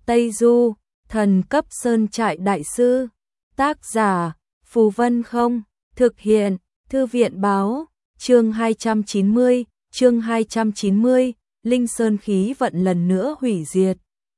Tây Du, thần cấp sơn trại đại sư. Tác giả, Phù Vân Không. Thực hiện, Thư viện báo. Chương 290, Linh Sơn khí vận lần nữa hủy diệt.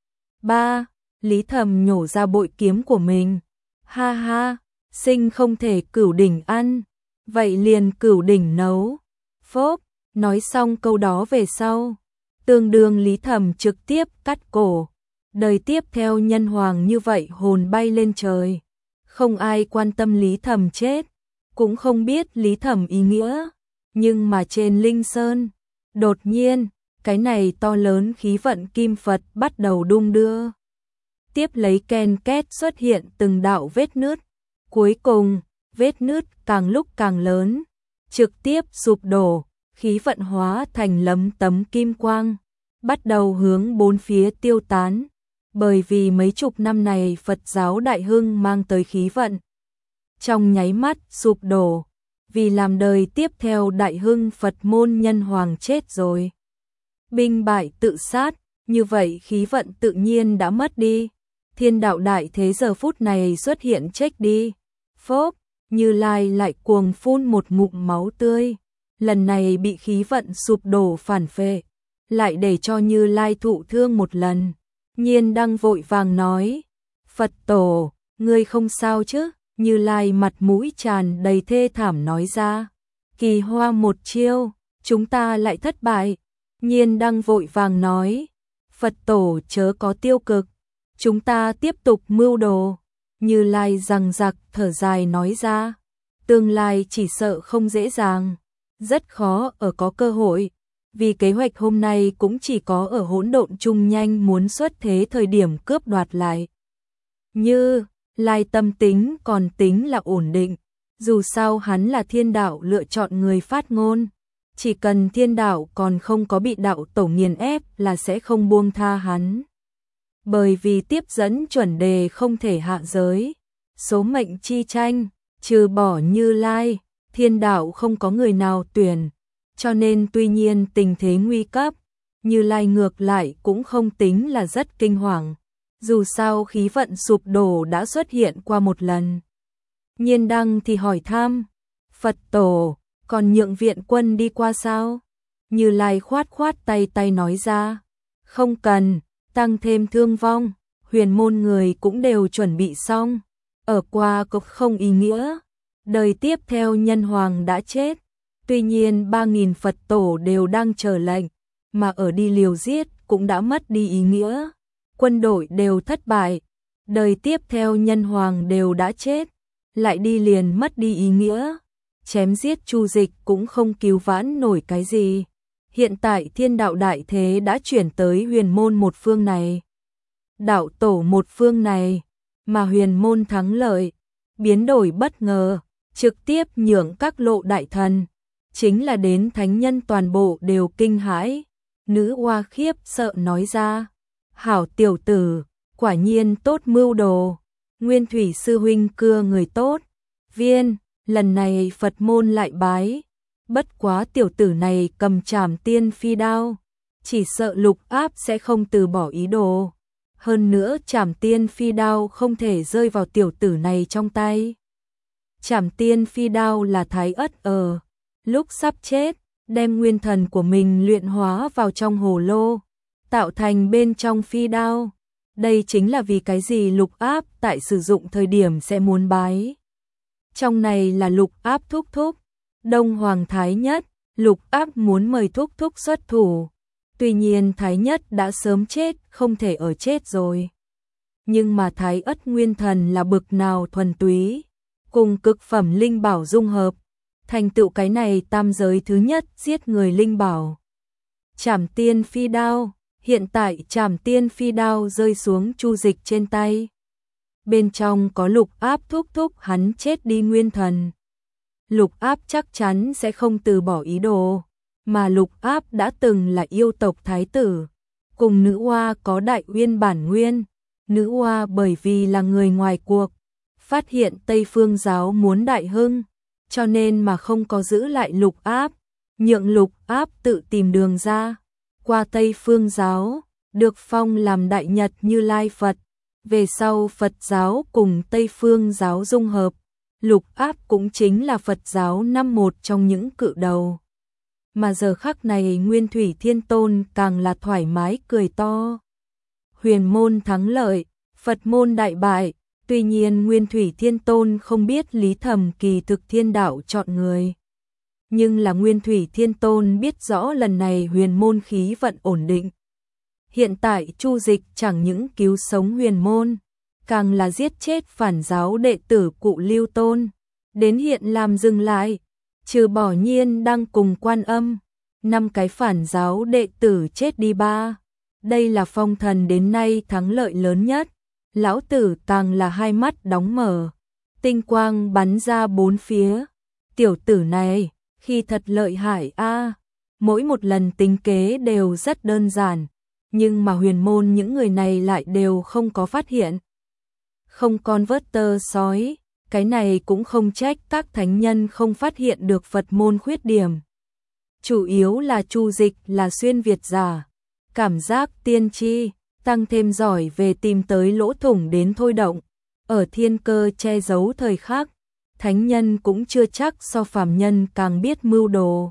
3. Lý Thầm nhổ ra bội kiếm của mình. Ha ha, sinh không thể cửu đỉnh ăn, vậy liền cửu đỉnh nấu. Phốp, nói xong câu đó về sau, tương đương Lý Thầm trực tiếp cắt cổ. Đời tiếp theo nhân hoàng như vậy hồn bay lên trời. Không ai quan tâm Lý Thầm chết, cũng không biết Lý Thầm ý nghĩa. Nhưng mà trên Linh Sơn, đột nhiên, cái này to lớn khí vận kim Phật bắt đầu đung đưa. Tiếp lấy ken két xuất hiện từng đạo vết nứt. Cuối cùng, vết nứt càng lúc càng lớn, trực tiếp sụp đổ, khí vận hóa thành lấm tấm kim quang, bắt đầu hướng bốn phía tiêu tán. Bởi vì mấy chục năm này Phật giáo Đại Hưng mang tới khí vận, trong nháy mắt sụp đổ, vì làm đời tiếp theo Đại Hưng Phật môn nhân hoàng chết rồi. Binh bại tự sát, như vậy khí vận tự nhiên đã mất đi. Thiên đạo đại thế giờ phút này xuất hiện chết đi. Phốp, Như Lai lại cuồng phun một ngụm máu tươi. Lần này bị khí vận sụp đổ phản phệ, lại để cho Như Lai thụ thương một lần. Nhiên Đăng vội vàng nói, Phật tổ, ngươi không sao chứ? Như Lai mặt mũi tràn đầy thê thảm nói ra, kỳ hoa một chiêu, chúng ta lại thất bại. Nhiên Đăng vội vàng nói, Phật tổ chớ có tiêu cực, chúng ta tiếp tục mưu đồ. Như Lai rằng giặc thở dài nói ra, tương lai chỉ sợ không dễ dàng, rất khó ở có cơ hội, vì kế hoạch hôm nay cũng chỉ có ở hỗn độn chung nhanh muốn xuất thế thời điểm cướp đoạt lại. Như Lai tâm tính còn tính là ổn định, dù sao hắn là thiên đạo lựa chọn người phát ngôn, chỉ cần thiên đạo còn không có bị đạo tổ nghiền ép là sẽ không buông tha hắn. Bởi vì tiếp dẫn chuẩn đề không thể hạ giới, số mệnh chi tranh, trừ bỏ Như Lai, thiên đạo không có người nào tuyển, cho nên tuy nhiên tình thế nguy cấp, Như Lai ngược lại cũng không tính là rất kinh hoàng, dù sao khí vận sụp đổ đã xuất hiện qua một lần. Nhiên Đăng thì hỏi thăm, Phật tổ, còn nhượng viện quân đi qua sao? Như Lai khoát khoát tay nói ra, không cần, tăng thêm thương vong, huyền môn người cũng đều chuẩn bị xong, ở qua cũng không ý nghĩa. Đời tiếp theo nhân hoàng đã chết, tuy nhiên 3.000 Phật tổ đều đang chờ lệnh, mà ở đi liều giết cũng đã mất đi ý nghĩa. Quân đội đều thất bại, đời tiếp theo nhân hoàng đều đã chết, lại đi liền mất đi ý nghĩa. Chém giết chu dịch cũng không cứu vãn nổi cái gì. Hiện tại thiên đạo đại thế đã chuyển tới huyền môn một phương này, đạo tổ một phương này, mà huyền môn thắng lợi, biến đổi bất ngờ, trực tiếp nhượng các lộ đại thần, chính là đến thánh nhân toàn bộ đều kinh hãi. Nữ oa khiếp sợ nói ra, hảo tiểu tử, quả nhiên tốt mưu đồ, Nguyên Thủy sư huynh cưa người tốt, viên, lần này Phật môn lại bái. Bất quá tiểu tử này cầm Trảm Tiên Phi đao, chỉ sợ Lục Áp sẽ không từ bỏ ý đồ. Hơn nữa Trảm Tiên Phi đao không thể rơi vào tiểu tử này trong tay. Trảm Tiên Phi đao là Thái Ất ở lúc sắp chết, đem nguyên thần của mình luyện hóa vào trong hồ lô, tạo thành bên trong phi đao. Đây chính là vì cái gì Lục Áp tại sử dụng thời điểm sẽ muốn bái. Trong này là Lục Áp thúc thúc, Đông Hoàng Thái Nhất, Lục Áp muốn mời thúc thúc xuất thủ. Tuy nhiên Thái Nhất đã sớm chết, không thể ở chết rồi. Nhưng mà Thái Ất nguyên thần là bực nào thuần túy, cùng cực phẩm linh bảo dung hợp, thành tựu cái này tam giới thứ nhất giết người linh bảo. Trảm Tiên Phi đao, hiện tại Trảm Tiên Phi đao rơi xuống chu dịch trên tay. Bên trong có Lục Áp thúc thúc hắn chết đi nguyên thần. Lục Áp chắc chắn sẽ không từ bỏ ý đồ, mà Lục Áp đã từng là yêu tộc thái tử, cùng nữ oa có đại uyên bản nguyên. Nữ oa bởi vì là người ngoài cuộc, phát hiện Tây Phương giáo muốn đại hưng, cho nên mà không có giữ lại Lục Áp, nhượng Lục Áp tự tìm đường ra, qua Tây Phương giáo, được phong làm Đại Nhật Như Lai Phật. Về sau Phật giáo cùng Tây Phương giáo dung hợp, Lục Áp cũng chính là Phật giáo năm một trong những cự đầu. Mà giờ khắc này Nguyên Thủy Thiên Tôn càng là thoải mái cười to. Huyền môn thắng lợi, Phật môn đại bại. Tuy nhiên Nguyên Thủy Thiên Tôn không biết Lý Thầm kỳ thực thiên đạo chọn người. Nhưng là Nguyên Thủy Thiên Tôn biết rõ lần này huyền môn khí vận ổn định. Hiện tại Chu Dịch chẳng những cứu sống huyền môn, càng là giết chết phản giáo đệ tử Cụ Lưu Tôn. Đến hiện làm dừng lại, trừ bỏ Nhiên đang cùng Quan Âm, 5 cái phản giáo đệ tử chết đi 3. Đây là Phong Thần đến nay thắng lợi lớn nhất. Lão tử càng là hai mắt đóng mở, tinh quang bắn ra bốn phía. Tiểu tử này, khi thật lợi hại a. Mỗi một lần tính kế đều rất đơn giản, nhưng mà huyền môn những người này lại đều không có phát hiện. Không con vớt tơ sói, cái này cũng không trách các thánh nhân không phát hiện được Phật môn khuyết điểm. Chủ yếu là Chu Dịch là xuyên Việt giả, cảm giác tiên tri, tăng thêm giỏi về tìm tới lỗ thủng đến thôi động. Ở thiên cơ che giấu thời khắc, thánh nhân cũng chưa chắc so phàm nhân càng biết mưu đồ.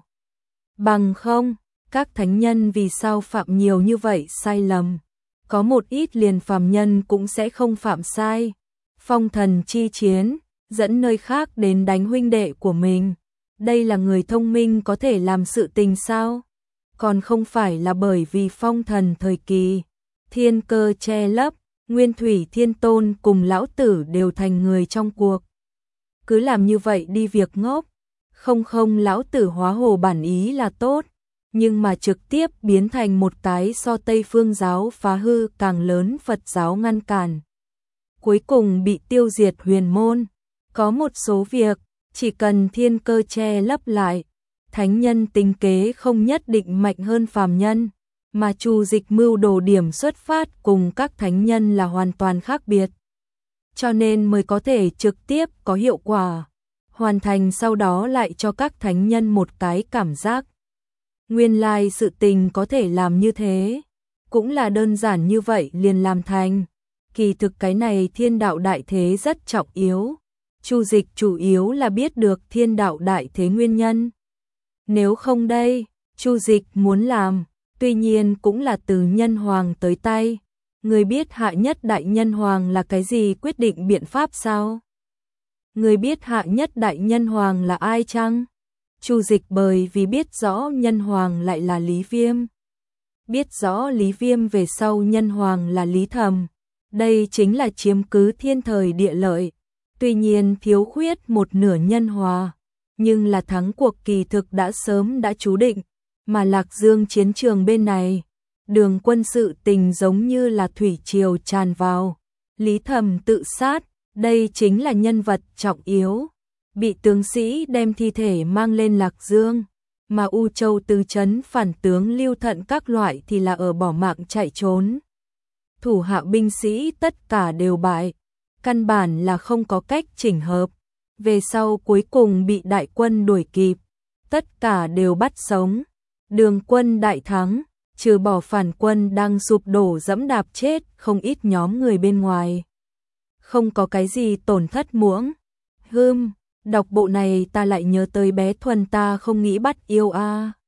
Bằng không, các thánh nhân vì sao phạm nhiều như vậy sai lầm? Có một ít liền phàm nhân cũng sẽ không phạm sai. Phong thần chi chiến, dẫn nơi khác đến đánh huynh đệ của mình. Đây là người thông minh có thể làm sự tình sao? Còn không phải là bởi vì phong thần thời kỳ, thiên cơ che lấp, Nguyên Thủy Thiên Tôn cùng lão tử đều thành người trong cuộc. Cứ làm như vậy đi việc ngốc. Không lão tử hóa hồ bản ý là tốt, nhưng mà trực tiếp biến thành một cái so Tây Phương giáo phá hư càng lớn Phật giáo ngăn cản. Cuối cùng bị tiêu diệt huyền môn. Có một số việc, chỉ cần thiên cơ che lấp lại, thánh nhân tính kế không nhất định mạnh hơn phàm nhân, mà Chu Dịch mưu đồ điểm xuất phát cùng các thánh nhân là hoàn toàn khác biệt. Cho nên mới có thể trực tiếp có hiệu quả, hoàn thành sau đó lại cho các thánh nhân một cái cảm giác. Nguyên lai sự tình có thể làm như thế, cũng là đơn giản như vậy liền làm thành. Kỳ thực cái này thiên đạo đại thế rất trọng yếu. Chu Dịch chủ yếu là biết được thiên đạo đại thế nguyên nhân. Nếu không đây, Chu Dịch muốn làm, tuy nhiên cũng là từ nhân hoàng tới tay. Người biết hạ nhất đại nhân hoàng là cái gì quyết định biện pháp sao? Người biết hạ nhất đại nhân hoàng là ai chăng? Chu Dịch bởi vì biết rõ nhân hoàng lại là Lý Viêm. Biết rõ Lý Viêm về sau nhân hoàng là Lý Thầm. Đây chính là chiếm cứ thiên thời địa lợi. Tuy nhiên thiếu khuyết một nửa nhân hòa, nhưng là thắng cuộc kỳ thực đã sớm đã chú định. Mà Lạc Dương chiến trường bên này, đường quân sự tình giống như là thủy triều tràn vào. Lý Thầm tự sát, đây chính là nhân vật trọng yếu. Bị tướng sĩ đem thi thể mang lên Lạc Dương, mà U Châu tứ trấn phản tướng Lưu Thận các loại thì là ở bỏ mạng chạy trốn. Thủ hạ binh sĩ tất cả đều bại, căn bản là không có cách chỉnh hợp. Về sau cuối cùng bị đại quân đuổi kịp, tất cả đều bắt sống. Đường quân đại thắng, trừ bỏ phản quân đang sụp đổ dẫm đạp chết không ít nhóm người bên ngoài. Không có cái gì tổn thất muỗng. Đọc bộ này ta lại nhớ tới bé Thuần ta không nghĩ bắt yêu a.